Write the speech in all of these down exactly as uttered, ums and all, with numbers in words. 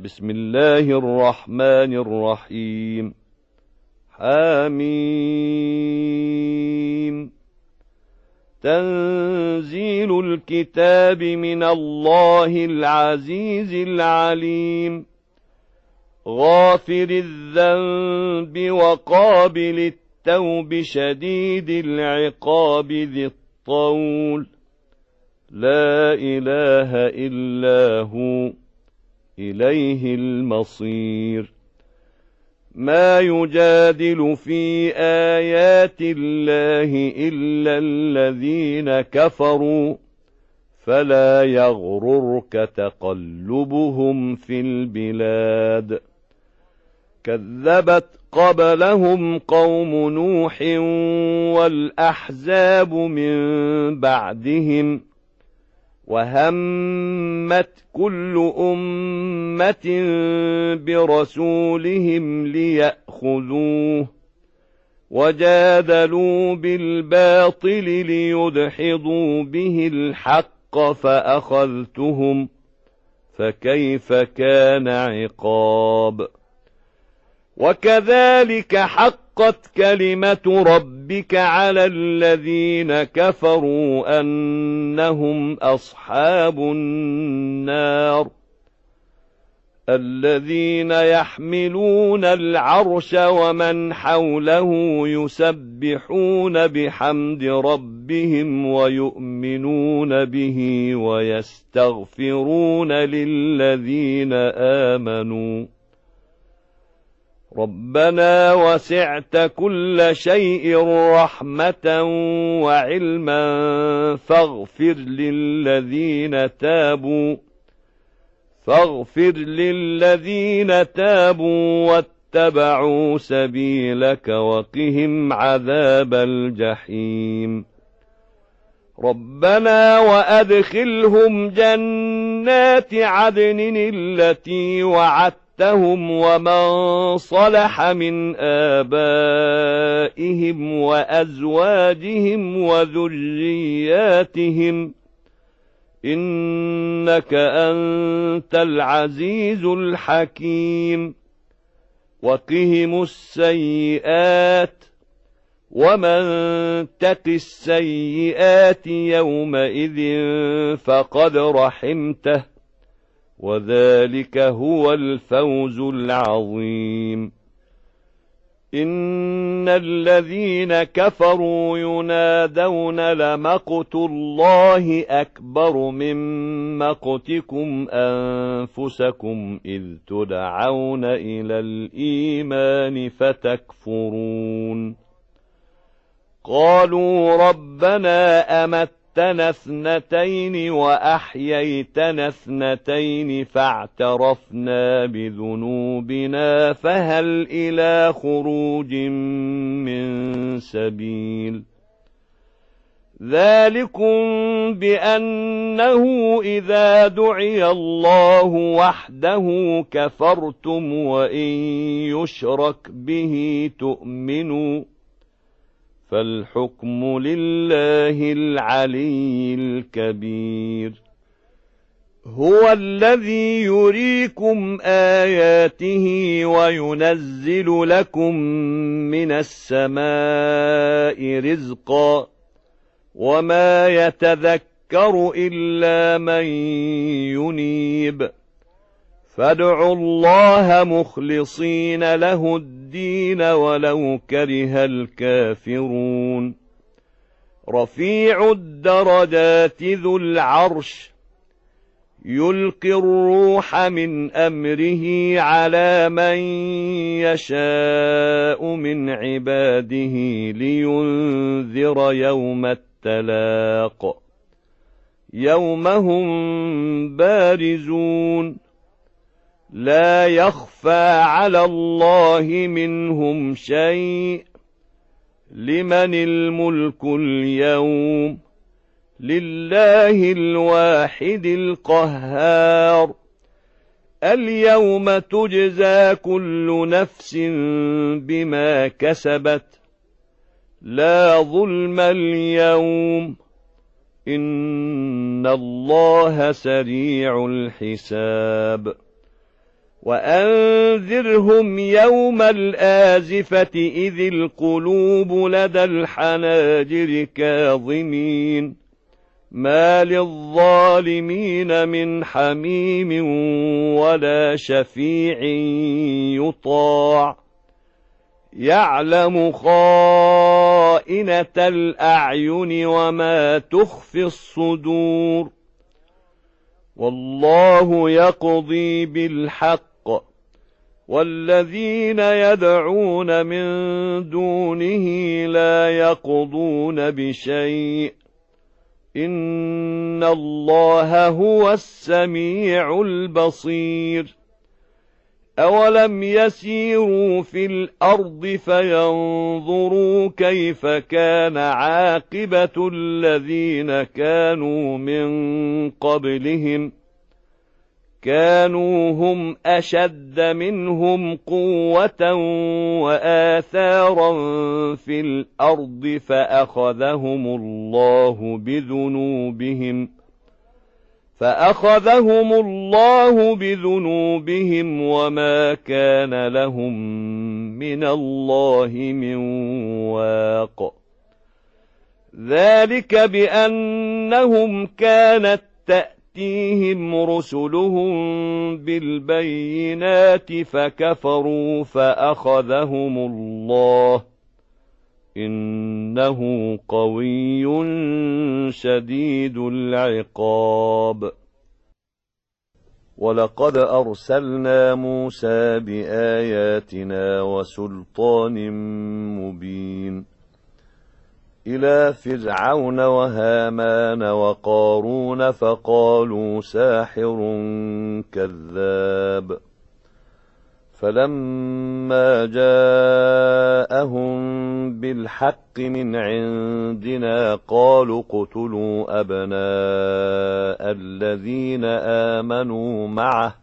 بسم الله الرحمن الرحيم. حميم. تنزيل الكتاب من الله العزيز العليم. غافر الذنب وقابل التوب شديد العقاب ذي الطول. لا إله إلا هو إليه المصير. ما يجادل في آيات الله إلا الذين كفروا فلا يغررك تقلبهم في البلاد. كذبت قبلهم قوم نوح والأحزاب من بعدهم وهمت كل أمة برسولهم ليأخذوه وجادلوا بالباطل ليدحضوا به الحق فأخذتهم فكيف كان عقاب. وكذلك حقت كلمة ربك على الذين كفروا أنهم أصحاب النار. الذين يحملون العرش ومن حوله يسبحون بحمد ربهم ويؤمنون به ويستغفرون للذين آمنوا ربنا وسعت كل شيء رحمة وعلما فاغفر للذين تابوا فاغفر للذين تابوا واتبعوا سبيلك وقهم عذاب الجحيم. ربنا وأدخلهم جنات عدن التي وعدتهم ومن صلح من آبائهم وأزواجهم وذرياتهم إنك أنت العزيز الحكيم. وقهم السيئات ومن تق السيئات يومئذ فقد رحمته وذلك هو الفوز العظيم. إن الذين كفروا ينادون لمقت الله أكبر من مقتكم أنفسكم إذ تدعون إلى الإيمان فتكفرون. قالوا ربنا أمتنا اثنتين وأحييتنا اثنتين فاعترفنا بذنوبنا فهل إلى خروج من سبيل. ذلكم بأنه إذا دعي الله وحده كفرتم وإن يشرك به تؤمنوا فالحكم لله العلي الكبير. هو الذي يريكم آياته وينزل لكم من السماء رزقا وما يتذكر إلا من ينيب. فادعوا الله مخلصين له الدين ولو كره الكافرون. رفيع الدرجات ذو العرش يلقي الروح من أمره على من يشاء من عباده لينذر يوم التلاق يوم هم بارزون لا يخفى على الله منهم شيء. لمن الملك اليوم لله الواحد القهار. اليوم تجزى كل نفس بما كسبت لا ظلم اليوم إن الله سريع الحساب. وأنذرهم يوم الآزفة إذ القلوب لدى الحناجر كاظمين ما للظالمين من حميم ولا شفيع يطاع يعلم خائنة الأعين وما تخفي الصدور والله يقضي بالحق والذين يدعون من دونه لا يقضون بشيء إن الله هو السميع البصير أولم يسيروا في الأرض فينظروا كيف كان عاقبة الذين كانوا من قبلهم كانوا هم أشد منهم قوة وآثارا في الأرض فأخذهم الله بذنوبهم فأخذهم الله بذنوبهم وما كان لهم من الله من واق ذلك بأنهم كانت تأتيهم رسلهم بالبينات فكفروا فأخذهم الله إنه قوي شديد العقاب ولقد أرسلنا موسى بآياتنا وسلطان مبين إلى فرعون وهامان وقارون فقالوا ساحر كذاب فلما جاءهم بالحق من عندنا قالوا اقتلوا أبناء الذين آمنوا معه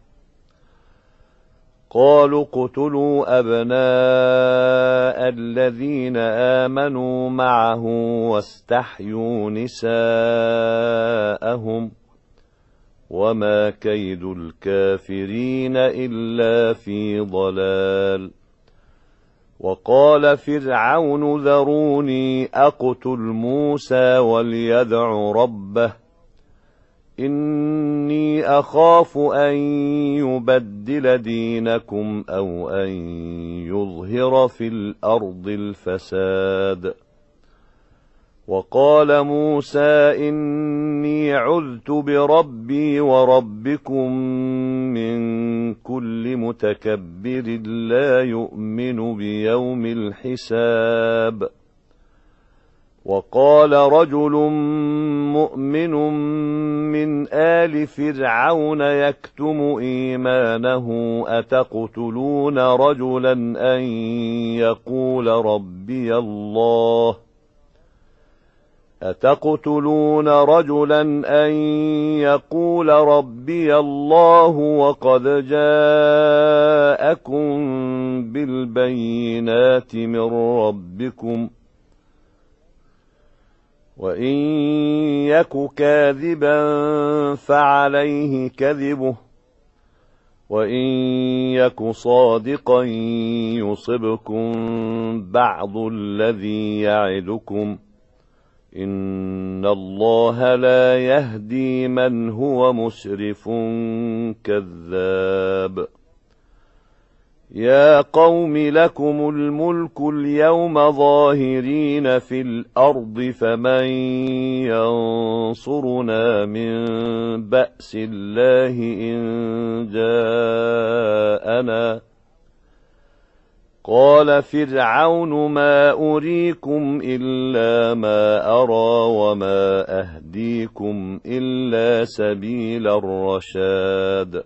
قالوا اقتلوا أبناء الذين آمنوا معه واستحيوا نساءهم وما كيد الكافرين إلا في ضلال وقال فرعون ذروني أقتل موسى وليدع ربه إني أخاف أن يبدل دينكم أو أن يظهر في الأرض الفساد وقال موسى إني عذت بربي وربكم من كل متكبر لا يؤمن بيوم الحساب وقال رجل مؤمن من آل فرعون يكتم إيمانه أتقتلون رجلا أن يقول ربي الله أتقتلون رجلا أن يقول ربي الله وقد جاءكم بالبينات من ربكم وإن يك كاذبا فعليه كذبه وإن يك صادقا يصبكم بعض الذي يعدكم إن الله لا يهدي من هو مسرف كذاب يا قوم لكم الملك اليوم ظاهرين في الأرض فمن ينصرنا من بأس الله إن جاءنا قال فرعون ما أريكم إلا ما أرى وما أهديكم إلا سبيل الرشاد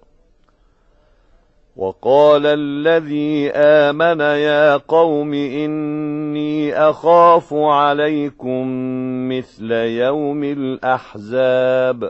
وقال الذي آمن يا قوم إني أخاف عليكم مثل يوم الأحزاب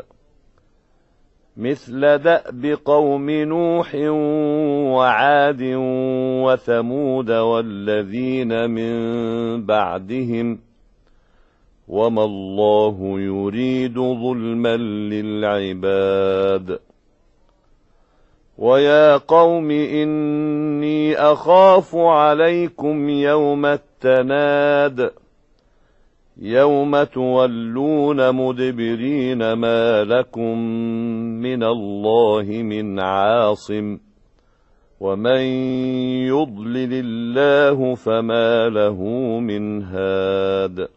مثل دأب قوم نوح وعاد وثمود والذين من بعدهم وما الله يريد ظلما للعباد ويا قوم إني أخاف عليكم يوم التناد يوم تولون مدبرين ما لكم من الله من عاصم ومن يضلل الله فما له من هاد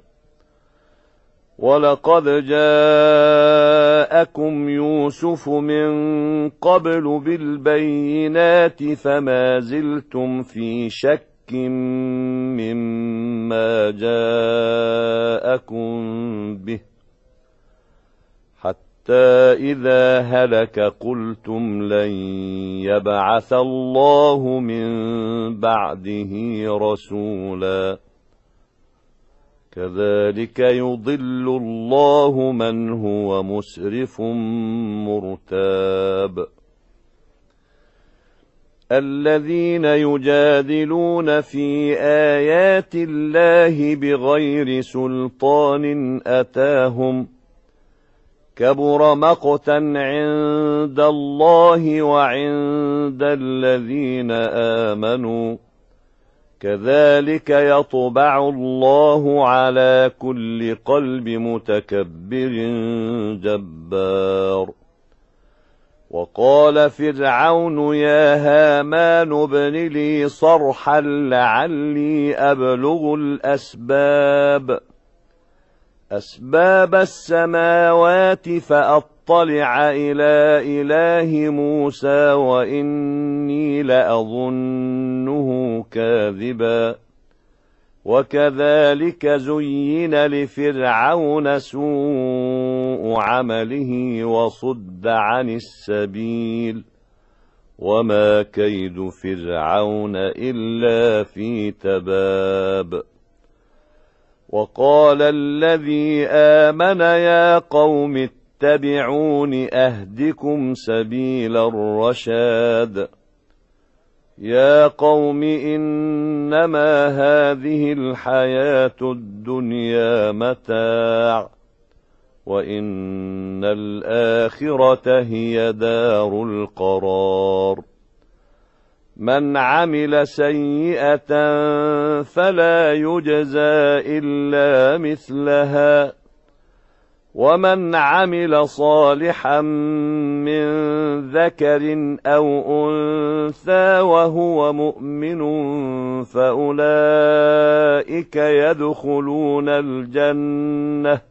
ولقد جاءكم يوسف من قبل بالبينات فما زلتم في شك مما جاءكم به حتى إذا هلك قلتم لن يبعث الله من بعده رسولا كذلك يضل الله من هو مسرف مرتاب الذين يجادلون في آيات الله بغير سلطان أتاهم كبر مقتا عند الله وعند الذين آمنوا كذلك يطبع الله على كل قلب متكبر جبار وقال فرعون يا هامان ابن لي صرحا لعلي أبلغ الأسباب أسباب السماوات فأطلع إلى إله موسى وإني لأظنه كاذبا وكذلك زين لفرعون سوء عمله وصد عن السبيل وما كيد فرعون إلا في تباب وقال الذي آمن يا قوم اتبعون أهدكم سبيل الرشاد يا قوم إنما هذه الحياة الدنيا متاع وإن الآخرة هي دار القرار من عمل سيئة فلا يجزى إلا مثلها ومن عمل صالحا من ذكر أو أنثى وهو مؤمن فأولئك يدخلون الجنة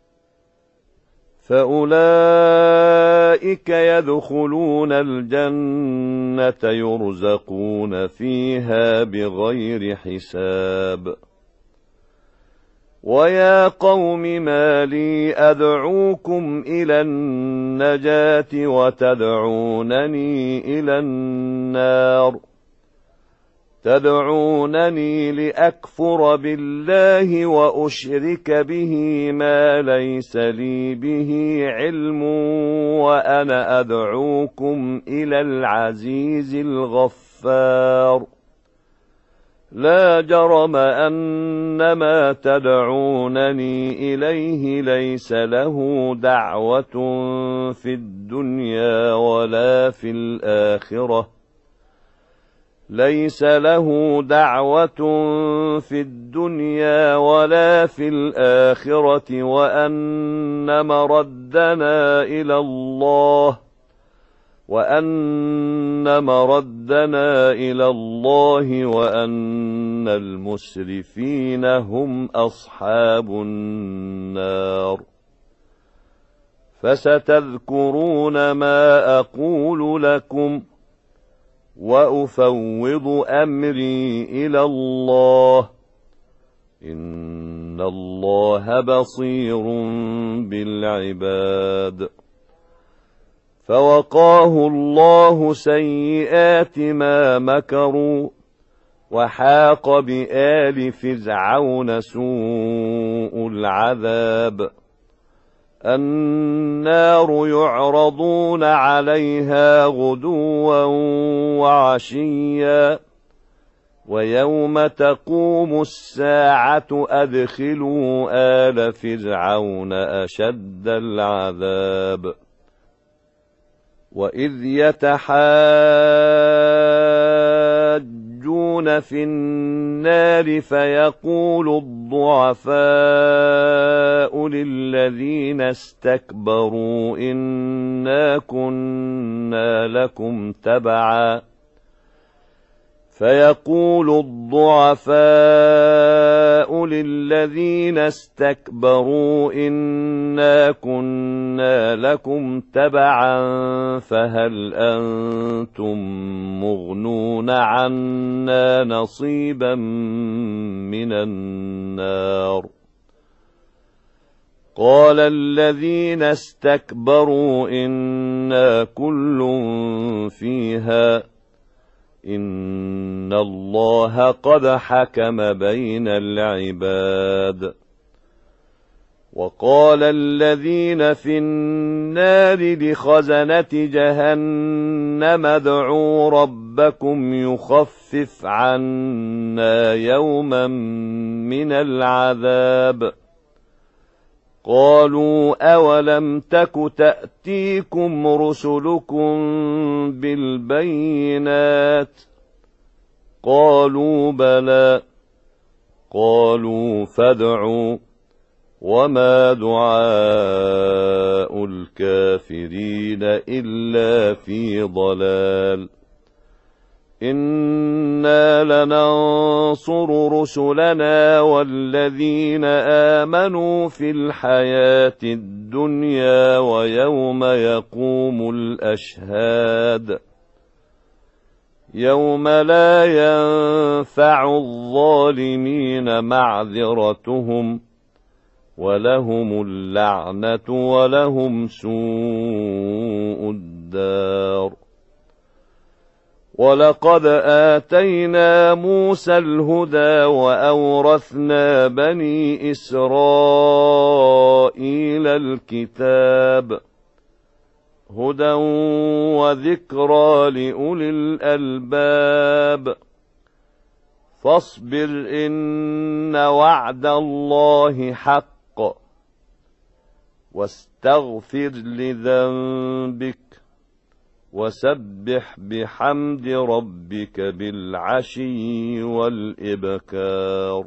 فأولئك يدخلون الجنة يرزقون فيها بغير حساب ويا قوم ما لي أدعوكم إلى النجاة وتدعونني إلى النار تدعونني لأكفر بالله وأشرك به ما ليس لي به علم وأنا أدعوكم إلى العزيز الغفار لا جرم أن ما تدعونني إليه ليس له دعوة في الدنيا ولا في الآخرة ليس له دعوة في الدنيا ولا في الآخرة وأن مردنا إلى الله وأن مردنا إلى الله وأن المسرفين هم أصحاب النار فستذكرون ما أقول لكم وأفوض أمري إلى الله إن الله بصير بالعباد فوقاه الله سيئات ما مكروا وحاق بآل فرعون سوء العذاب النار يعرضون عليها غدوا وعشيا ويوم تقوم الساعة أدخلوا آل فرعون أشد العذاب وإذ يتحاجون في النار فيقول الضعفاء للذين استكبروا إنا كنا لكم تبعا فيقول الضعفاء للذين استكبروا إنا كنا لكم تبعا فهل أنتم مغنون عنا نصيبا من النار قال الذين استكبروا إنا كل فيها إن الله قد حكم بين العباد وقال الذين في النار لخزنة جهنم ادعوا ربكم يخفف عنا يوما من العذاب قالوا أولم تك تأتيكم رسلكم بالبينات قالوا بلى قالوا فادعوا وما دعاء الكافرين إلا في ضلال إنا لننصر رسلنا والذين آمنوا في الحياة الدنيا ويوم يقوم الأشهاد يوم لا ينفع الظالمين معذرتهم ولهم اللعنة ولهم سوء الدار ولقد آتينا موسى الهدى وأورثنا بني إسرائيل الكتاب هدى وذكرى لأولي الألباب فاصبر إن وعد الله حق واستغفر لذنبك وسبح بحمد ربك بالعشي والإبكار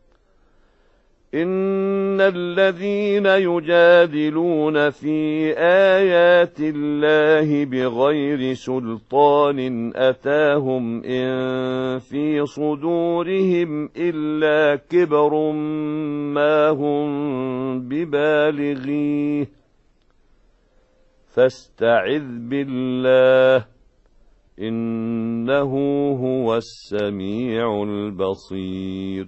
إن الذين يجادلون في آيات الله بغير سلطان أتاهم إن في صدورهم إلا كبر ما هم ببالغيه فاستعذ بالله إنه هو السميع البصير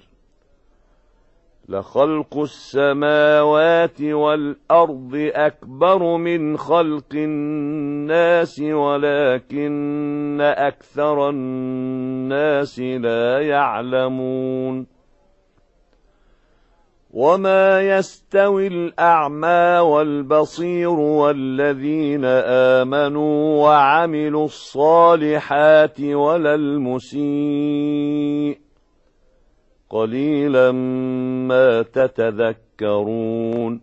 لخلق السماوات والأرض أكبر من خلق الناس ولكن أكثر الناس لا يعلمون وما يستوي الأعمى والبصير والذين آمنوا وعملوا الصالحات ولا المسيء قليلا ما تتذكرون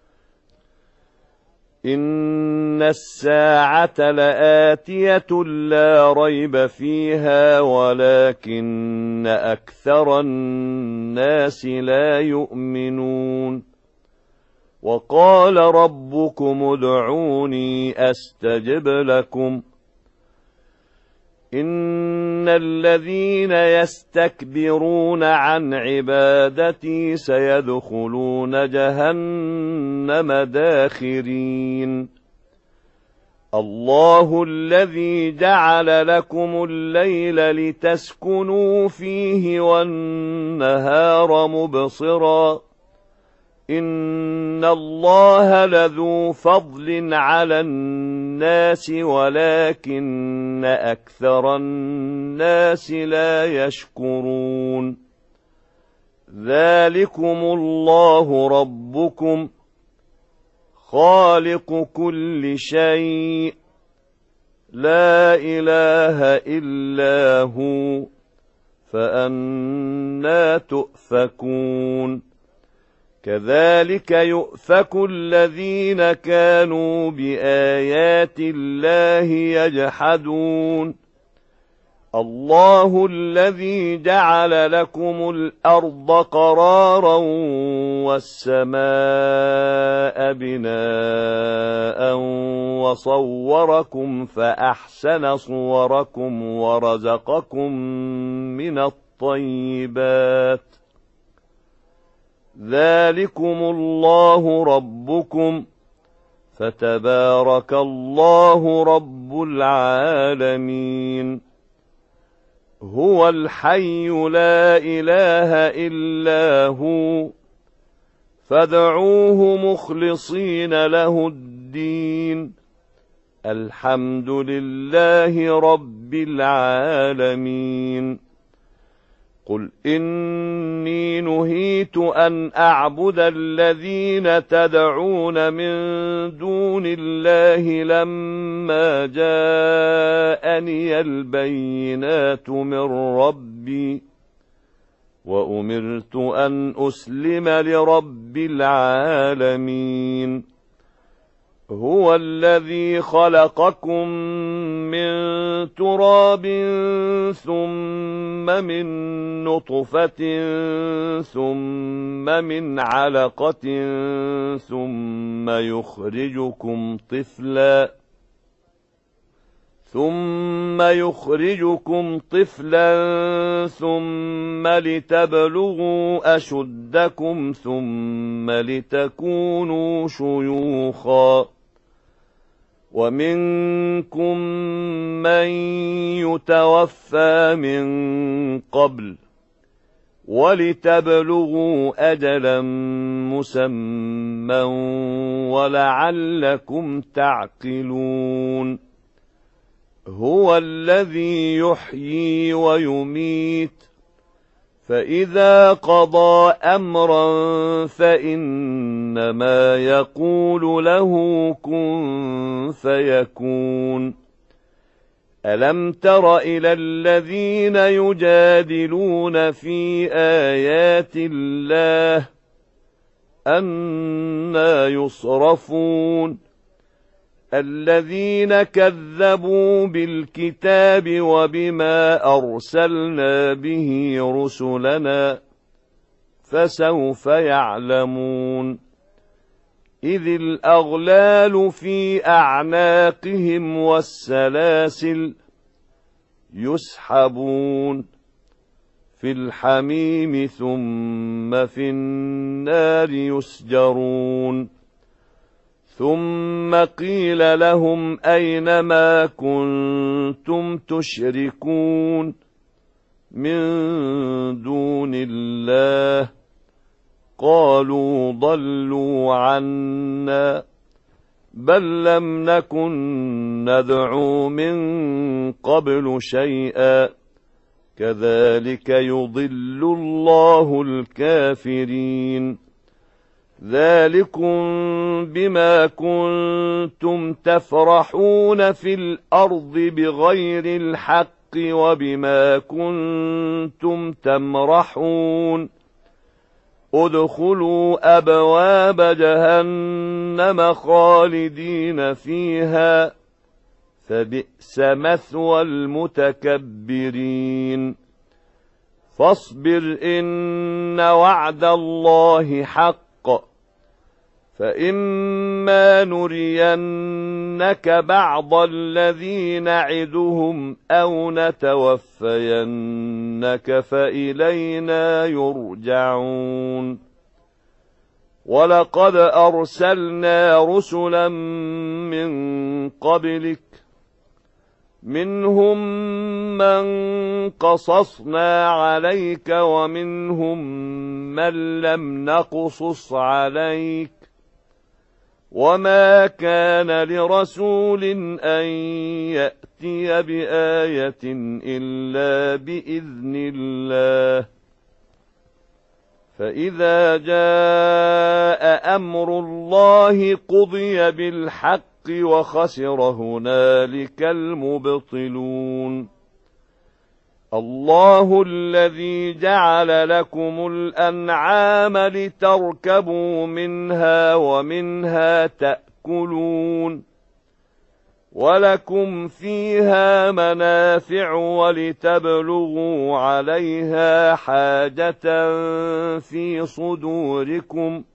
إن الساعة لآتية لا ريب فيها ولكن أكثر الناس لا يؤمنون وقال ربكم ادعوني أستجب لكم إن الذين يستكبرون عن عبادتي سيدخلون جهنم داخرين الله الذي جعل لكم الليل لتسكنوا فيه والنهار مبصرا إن الله لذو فضل على الناس ولكن أكثر الناس لا يشكرون ذلكم الله ربكم خالق كل شيء لا إله إلا هو فأنى تؤفكون كذلك يؤفك الذين كانوا بآيات الله يجحدون الله الذي جعل لكم الأرض قرارا والسماء بناء وصوركم فأحسن صوركم ورزقكم من الطيبات ذلكم الله ربكم فتبارك الله رب العالمين هو الحي لا إله إلا هو فادعوه مخلصين له الدين الحمد لله رب العالمين قل إني نهيت أن أعبد الذين تدعون من دون الله لما جاءني البينات من ربي وأمرت أن أسلم لرب العالمين هو الذي خلقكم من تراب ثم من نطفة ثم من علقة ثم يخرجكم طفلا ثم يخرجكم طفلا ثم لتبلغوا أشدكم ثم لتكونوا شيوخا ومنكم من يتوفى من قبل ولتبلغوا أجلا مسمى ولعلكم تعقلون هو الذي يحيي ويميت فإذا قضى أمرا فإنما يقول له كن فيكون ألم تر إلى الذين يجادلون في آيات الله أنى يصرفون الذين كذبوا بالكتاب وبما أرسلنا به رسلنا فسوف يعلمون إذ الأغلال في أعناقهم والسلاسل يسحبون في الحميم ثم في النار يسجرون ثم قيل لهم أين ما كنتم تشركون من دون الله قالوا ضلوا عنا بل لم نكن ندعو من قبل شيئا كذلك يضل الله الكافرين ذلكم بما كنتم تفرحون في الأرض بغير الحق وبما كنتم تمرحون ادخلوا أبواب جهنم خالدين فيها فبئس مثوى المتكبرين فاصبر إن وعد الله حق فإما نرينك بعض الذي نعدهم أو نتوفينك فإلينا يرجعون ولقد أرسلنا رسلا من قبلك منهم من قصصنا عليك ومنهم من لم نقصص عليك وما كان لرسول أن يأتي بآية إلا بإذن الله فإذا جاء أمر الله قضي بالحق وخسر هنالك المبطلون الله الذي جعل لكم الأنعام لتركبوا منها ومنها تأكلون ولكم فيها منافع ولتبلغوا عليها حاجة في صدوركم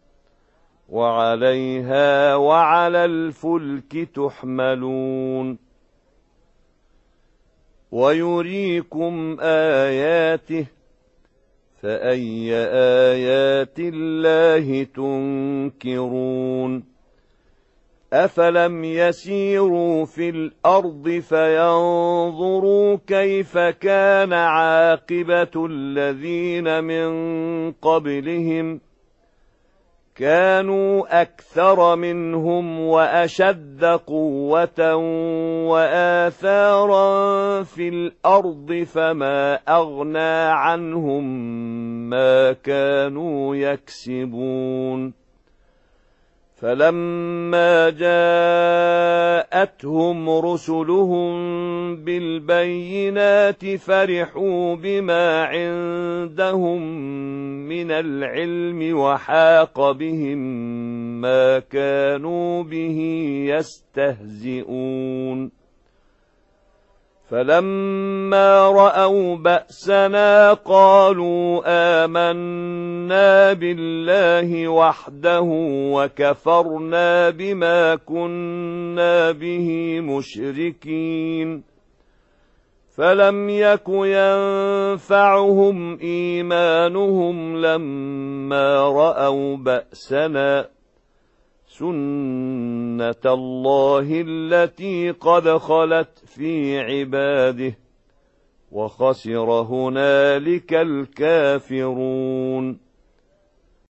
وعليها وعلى الفلك تحملون ويريكم آياته فأي آيات الله تنكرون أفلم يسيروا في الأرض فينظروا كيف كان عاقبة الذين من قبلهم كانوا أكثر منهم وأشد قوة وآثارا في الأرض فما أغنى عنهم ما كانوا يكسبون فلما جاءتهم رسلهم بالبينات فرحوا بما عندهم من العلم وحاق بهم ما كانوا به يستهزئون فلما رأوا بأسنا قالوا آمنا بالله وحده وكفرنا بما كنا به مشركين فلم يك ينفعهم إيمانهم لما رأوا بأسنا سنة الله التي قد خلت في عباده وخسر هنالك الكافرون